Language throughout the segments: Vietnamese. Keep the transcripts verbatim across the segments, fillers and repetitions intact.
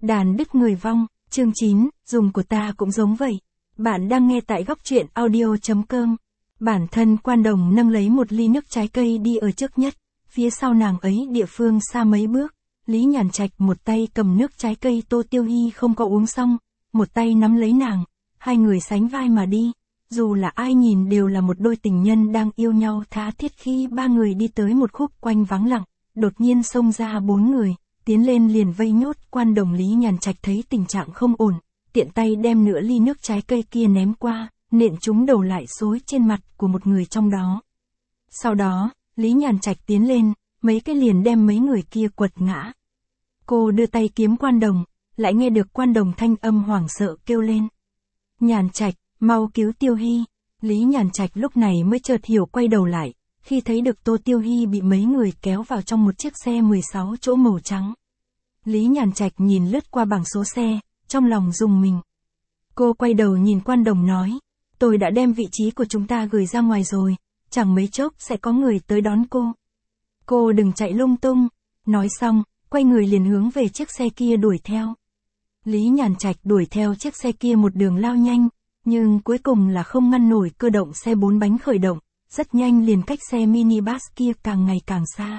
Đàn đứt người vong, chương chín, dùng của ta cũng giống vậy. Bạn đang nghe tại góc truyện audio.com. Bản thân Quan Đồng nâng lấy một ly nước trái cây đi ở trước nhất, phía sau nàng ấy địa phương xa mấy bước. Lý Nhàn Trạch một tay cầm nước trái cây Tô Tiêu Hi không có uống xong, một tay nắm lấy nàng, hai người sánh vai mà đi. Dù là ai nhìn đều là một đôi tình nhân đang yêu nhau tha thiết. Khi ba người đi tới một khúc quanh vắng lặng, đột nhiên xông ra bốn người, tiến lên liền vây nhốt Quan Đồng. Lý Nhàn Trạch thấy tình trạng không ổn, tiện tay đem nửa ly nước trái cây kia ném qua, nện trúng đầu lại xối trên mặt của một người trong đó. Sau đó, Lý Nhàn Trạch tiến lên, mấy cái liền đem mấy người kia quật ngã. Cô đưa tay kiếm Quan Đồng, lại nghe được Quan Đồng thanh âm hoảng sợ kêu lên. Nhàn Trạch, mau cứu Tiêu Hi. Lý Nhàn Trạch lúc này mới chợt hiểu, quay đầu lại, khi thấy được Tô Tiêu Hi bị mấy người kéo vào trong một chiếc xe mười sáu chỗ màu trắng. Lý Nhàn Trạch nhìn lướt qua bảng số xe, trong lòng rùng mình. Cô quay đầu nhìn Quan Đồng nói, tôi đã đem vị trí của chúng ta gửi ra ngoài rồi, chẳng mấy chốc sẽ có người tới đón cô. Cô đừng chạy lung tung. Nói xong, quay người liền hướng về chiếc xe kia đuổi theo. Lý Nhàn Trạch đuổi theo chiếc xe kia một đường lao nhanh, nhưng cuối cùng là không ngăn nổi cơ động xe bốn bánh khởi động, rất nhanh liền cách xe minibus kia càng ngày càng xa.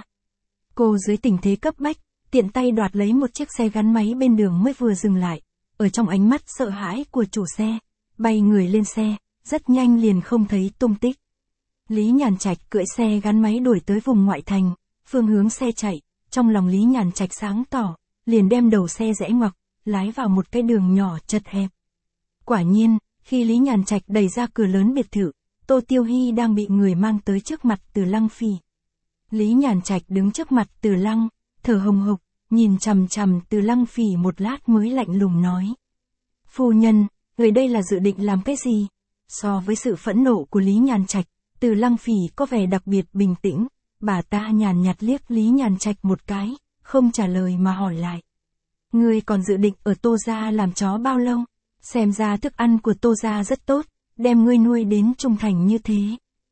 Cô dưới tình thế cấp bách, tiện tay đoạt lấy một chiếc xe gắn máy bên đường mới vừa dừng lại, ở trong ánh mắt sợ hãi của chủ xe, bay người lên xe, rất nhanh liền không thấy tung tích. Lý Nhàn Trạch cưỡi xe gắn máy đuổi tới vùng ngoại thành, phương hướng xe chạy, trong lòng Lý Nhàn Trạch sáng tỏ, liền đem đầu xe rẽ ngoặc, lái vào một cái đường nhỏ chật hẹp. Quả nhiên, khi Lý Nhàn Trạch đẩy ra cửa lớn biệt thự, Tô Tiêu Hi đang bị người mang tới trước mặt Từ Lăng Phỉ. Lý Nhàn Trạch đứng trước mặt Từ Lăng, thở hồng hộc, nhìn chằm chằm Từ Lăng Phỉ một lát mới lạnh lùng nói. Phu nhân, người đây là dự định làm cái gì? So với sự phẫn nộ của Lý Nhàn Trạch, Từ Lăng Phỉ có vẻ đặc biệt bình tĩnh, bà ta nhàn nhạt liếc Lý Nhàn Trạch một cái, không trả lời mà hỏi lại. Ngươi còn dự định ở Tô gia làm chó bao lâu? Xem ra thức ăn của Tô gia rất tốt, đem ngươi nuôi đến trung thành như thế.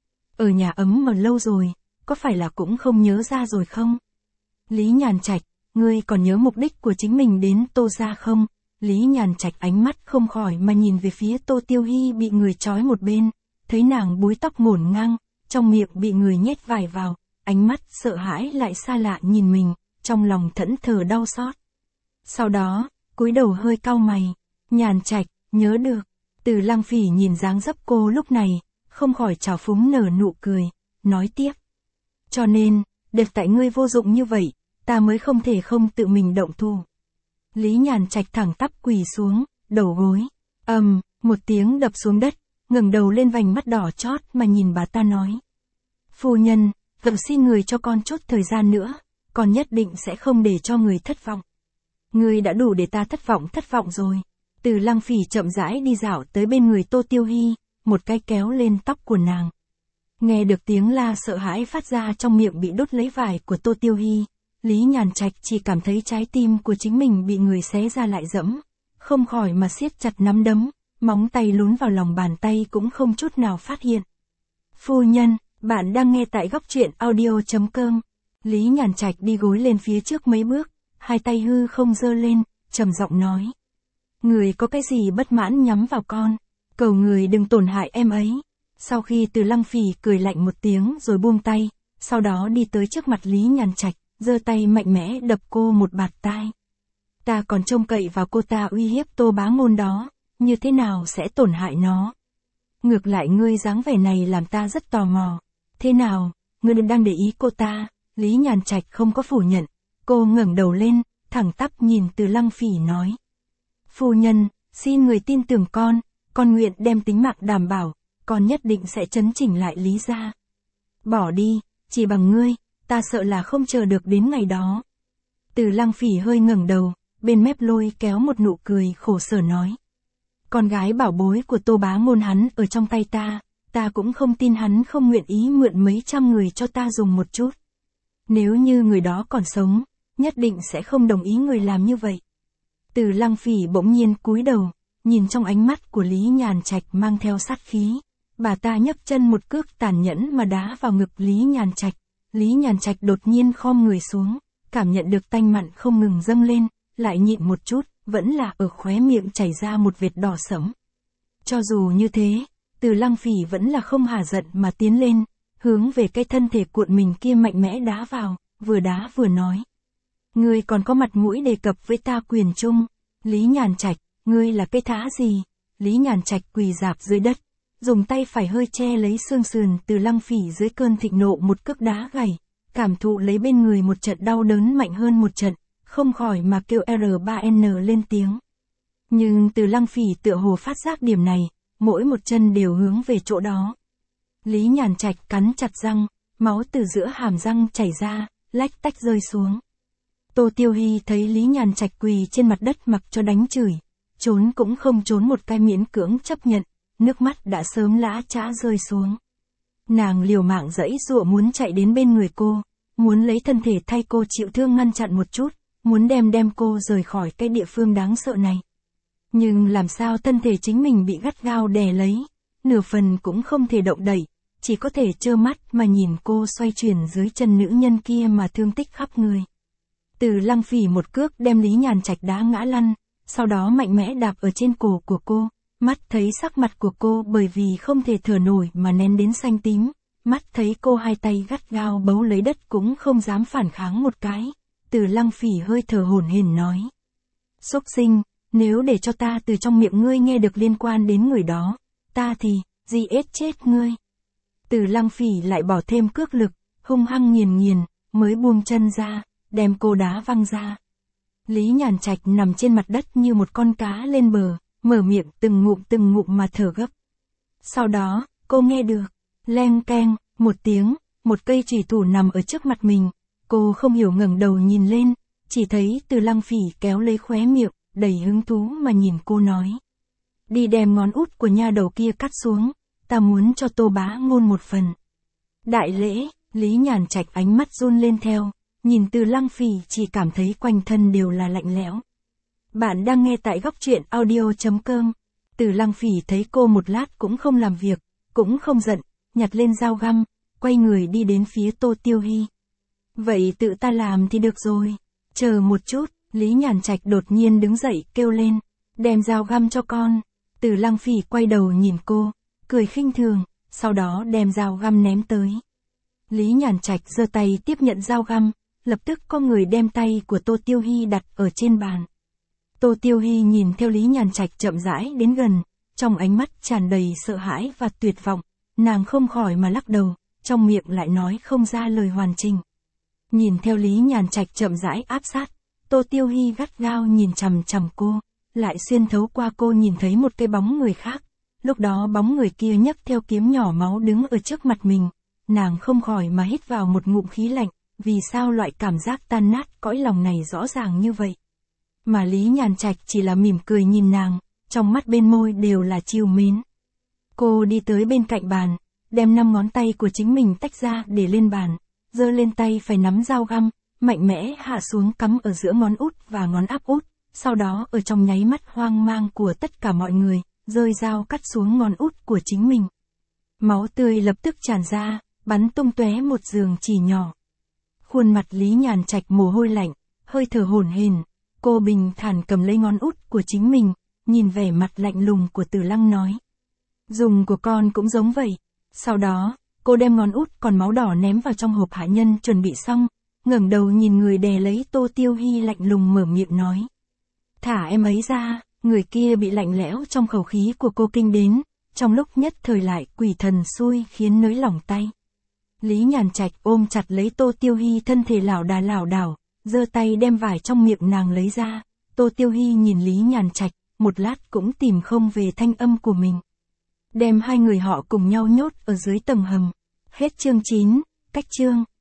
Ở nhà ấm mà lâu rồi, có phải là cũng không nhớ ra rồi không? Lý Nhàn Trạch, ngươi còn nhớ mục đích của chính mình đến Tô gia không? Lý Nhàn Trạch ánh mắt không khỏi mà nhìn về phía Tô Tiêu Hi bị người trói một bên, thấy nàng búi tóc ngổn ngang, trong miệng bị người nhét vải vào, ánh mắt sợ hãi lại xa lạ nhìn mình, trong lòng thẫn thờ đau xót. Sau đó, cúi đầu hơi cau mày, Nhàn Trạch, nhớ được. Từ Lăng Phỉ nhìn dáng dấp cô lúc này, không khỏi trào phúng nở nụ cười, nói tiếp. Cho nên, đẹp tại ngươi vô dụng như vậy, ta mới không thể không tự mình động thủ. Lý Nhàn Trạch thẳng tắp quỳ xuống, đầu gối, ầm, um, một tiếng đập xuống đất, ngẩng đầu lên vành mắt đỏ chót mà nhìn bà ta nói. Phu nhân, vậy xin người cho con chút thời gian nữa, con nhất định sẽ không để cho người thất vọng. Ngươi đã đủ để ta thất vọng thất vọng rồi. Từ Lăng Phỉ chậm rãi đi dạo tới bên người Tô Tiêu Hi, một cái kéo lên tóc của nàng. Nghe được tiếng la sợ hãi phát ra trong miệng bị đốt lấy vải của Tô Tiêu Hi, Lý Nhàn Trạch chỉ cảm thấy trái tim của chính mình bị người xé ra lại dẫm, không khỏi mà siết chặt nắm đấm, móng tay lún vào lòng bàn tay cũng không chút nào phát hiện. Phu nhân, bạn đang nghe tại góc truyện audio.com. Lý Nhàn Trạch đi gối lên phía trước mấy bước, hai tay hư không giơ lên, trầm giọng nói. Người có cái gì bất mãn nhắm vào con, cầu người đừng tổn hại em ấy. Sau khi Từ Lăng Phỉ cười lạnh một tiếng rồi buông tay, sau đó đi tới trước mặt Lý Nhàn Trạch, giơ tay mạnh mẽ đập cô một bạt tai. Ta còn trông cậy vào cô ta uy hiếp Tô Bá Ngôn đó, như thế nào sẽ tổn hại nó? Ngược lại ngươi dáng vẻ này làm ta rất tò mò. Thế nào, ngươi đang để ý cô ta? Lý Nhàn Trạch không có phủ nhận, cô ngẩng đầu lên, thẳng tắp nhìn Từ Lăng Phỉ nói. Phu nhân, xin người tin tưởng con, con nguyện đem tính mạng đảm bảo, con nhất định sẽ chấn chỉnh lại Lý gia. Bỏ đi, chỉ bằng ngươi, ta sợ là không chờ được đến ngày đó. Từ Lăng Phỉ hơi ngẩng đầu, bên mép lôi kéo một nụ cười khổ sở nói. Con gái bảo bối của Tô Bá Ngôn hắn ở trong tay ta, ta cũng không tin hắn không nguyện ý mượn mấy trăm người cho ta dùng một chút. Nếu như người đó còn sống, nhất định sẽ không đồng ý người làm như vậy. Từ Lăng Phỉ bỗng nhiên cúi đầu, nhìn trong ánh mắt của Lý Nhàn Trạch mang theo sát khí. Bà ta nhấc chân một cước tàn nhẫn mà đá vào ngực Lý Nhàn Trạch. Lý Nhàn Trạch đột nhiên khom người xuống, cảm nhận được tanh mặn không ngừng dâng lên, lại nhịn một chút, vẫn là ở khóe miệng chảy ra một vệt đỏ sẫm. Cho dù như thế, Từ Lăng Phỉ vẫn là không hả giận mà tiến lên, hướng về cái thân thể cuộn mình kia mạnh mẽ đá vào, vừa đá vừa nói. Ngươi còn có mặt mũi đề cập với ta quyền trung, Lý Nhàn Trạch, ngươi là cái thá gì? Lý Nhàn Trạch quỳ rạp dưới đất, dùng tay phải hơi che lấy xương sườn Từ Lăng Phỉ dưới cơn thịnh nộ một cước đá gầy, cảm thụ lấy bên người một trận đau đớn mạnh hơn một trận, không khỏi mà kêu R ba N lên tiếng. Nhưng Từ Lăng Phỉ tựa hồ phát giác điểm này, mỗi một chân đều hướng về chỗ đó. Lý Nhàn Trạch cắn chặt răng, máu từ giữa hàm răng chảy ra, lách tách rơi xuống. Tô Tiêu Hy thấy Lý Nhàn Trạch quỳ trên mặt đất mặc cho đánh chửi, trốn cũng không trốn một cái miễn cưỡng chấp nhận, nước mắt đã sớm lã chã rơi xuống. Nàng liều mạng giãy giụa muốn chạy đến bên người cô, muốn lấy thân thể thay cô chịu thương ngăn chặn một chút, muốn đem đem cô rời khỏi cái địa phương đáng sợ này. Nhưng làm sao thân thể chính mình bị gắt gao đè lấy, nửa phần cũng không thể động đậy, chỉ có thể trơ mắt mà nhìn cô xoay chuyển dưới chân nữ nhân kia mà thương tích khắp người. Từ Lăng Phỉ một cước đem Lý Nhàn Trạch đá ngã lăn, sau đó mạnh mẽ đạp ở trên cổ của cô, mắt thấy sắc mặt của cô bởi vì không thể thở nổi mà nén đến xanh tím, mắt thấy cô hai tay gắt gao bấu lấy đất cũng không dám phản kháng một cái. Từ Lăng Phỉ hơi thở hổn hển nói. Xúc sinh, nếu để cho ta từ trong miệng ngươi nghe được liên quan đến người đó, ta thì, gì ết chết ngươi. Từ Lăng Phỉ lại bỏ thêm cước lực, hung hăng nghiền nghiền, mới buông chân ra, đem cô đá văng ra. Lý Nhàn Trạch nằm trên mặt đất như một con cá lên bờ, mở miệng từng ngụm từng ngụm mà thở gấp. Sau đó, cô nghe được, leng keng, một tiếng, một cây chùy thủ nằm ở trước mặt mình. Cô không hiểu ngẩng đầu nhìn lên, chỉ thấy Từ Lăng Phỉ kéo lấy khóe miệng, đầy hứng thú mà nhìn cô nói. Đi đem ngón út của nha đầu kia cắt xuống, ta muốn cho Tô bá ngôn một phần. Đại lễ, Lý Nhàn Trạch ánh mắt run lên theo, nhìn Từ Lăng Phỉ chỉ cảm thấy quanh thân đều là lạnh lẽo. Bạn đang nghe tại góc truyện audio chấm com. Từ Lăng Phỉ thấy cô một lát cũng không làm việc, cũng không giận, nhặt lên dao găm, quay người đi đến phía Tô Tiêu Hy. Vậy tự ta làm thì được rồi. Chờ một chút, Lý Nhàn Trạch đột nhiên đứng dậy kêu lên, đem dao găm cho con. Từ Lăng Phỉ quay đầu nhìn cô, cười khinh thường, sau đó đem dao găm ném tới. Lý Nhàn Trạch giơ tay tiếp nhận dao găm, lập tức có người đem tay của Tô Tiêu Hy đặt ở trên bàn. Tô Tiêu Hy nhìn theo Lý Nhàn Trạch chậm rãi đến gần, trong ánh mắt tràn đầy sợ hãi và tuyệt vọng, nàng không khỏi mà lắc đầu, trong miệng lại nói không ra lời hoàn chỉnh. Nhìn theo Lý Nhàn Trạch chậm rãi áp sát, Tô Tiêu Hy gắt gao nhìn chằm chằm cô, lại xuyên thấu qua cô nhìn thấy một cái bóng người khác. Lúc đó bóng người kia nhấc theo kiếm nhỏ máu đứng ở trước mặt mình, nàng không khỏi mà hít vào một ngụm khí lạnh, vì sao loại cảm giác tan nát cõi lòng này rõ ràng như vậy. Mà Lý Nhàn Trạch chỉ là mỉm cười nhìn nàng, trong mắt bên môi đều là trìu mến. Cô đi tới bên cạnh bàn, đem năm ngón tay của chính mình tách ra để lên bàn, giơ lên tay phải nắm dao găm, mạnh mẽ hạ xuống cắm ở giữa ngón út và ngón áp út, sau đó ở trong nháy mắt hoang mang của tất cả mọi người, rơi dao cắt xuống ngón út của chính mình. Máu tươi lập tức tràn ra, bắn tung tóe một giường chỉ nhỏ. Khuôn mặt Lý Nhàn Trạch mồ hôi lạnh, hơi thở hổn hển, cô bình thản cầm lấy ngón út của chính mình, nhìn vẻ mặt lạnh lùng của Từ Lăng nói. Dùng của con cũng giống vậy. Sau đó, cô đem ngón út còn máu đỏ ném vào trong hộp hạ nhân chuẩn bị xong, ngẩng đầu nhìn người đè lấy Tô Tiêu Hy lạnh lùng mở miệng nói. Thả em ấy ra. Người kia bị lạnh lẽo trong khẩu khí của cô kinh đến, trong lúc nhất thời lại quỷ thần xui khiến nới lỏng tay. Lý Nhàn Trạch ôm chặt lấy Tô Tiêu Hy thân thể lảo đà lảo đảo, giơ tay đem vải trong miệng nàng lấy ra. Tô Tiêu Hy nhìn Lý Nhàn Trạch, một lát cũng tìm không về thanh âm của mình. Đem hai người họ cùng nhau nhốt ở dưới tầng hầm. Hết chương chín, cách chương.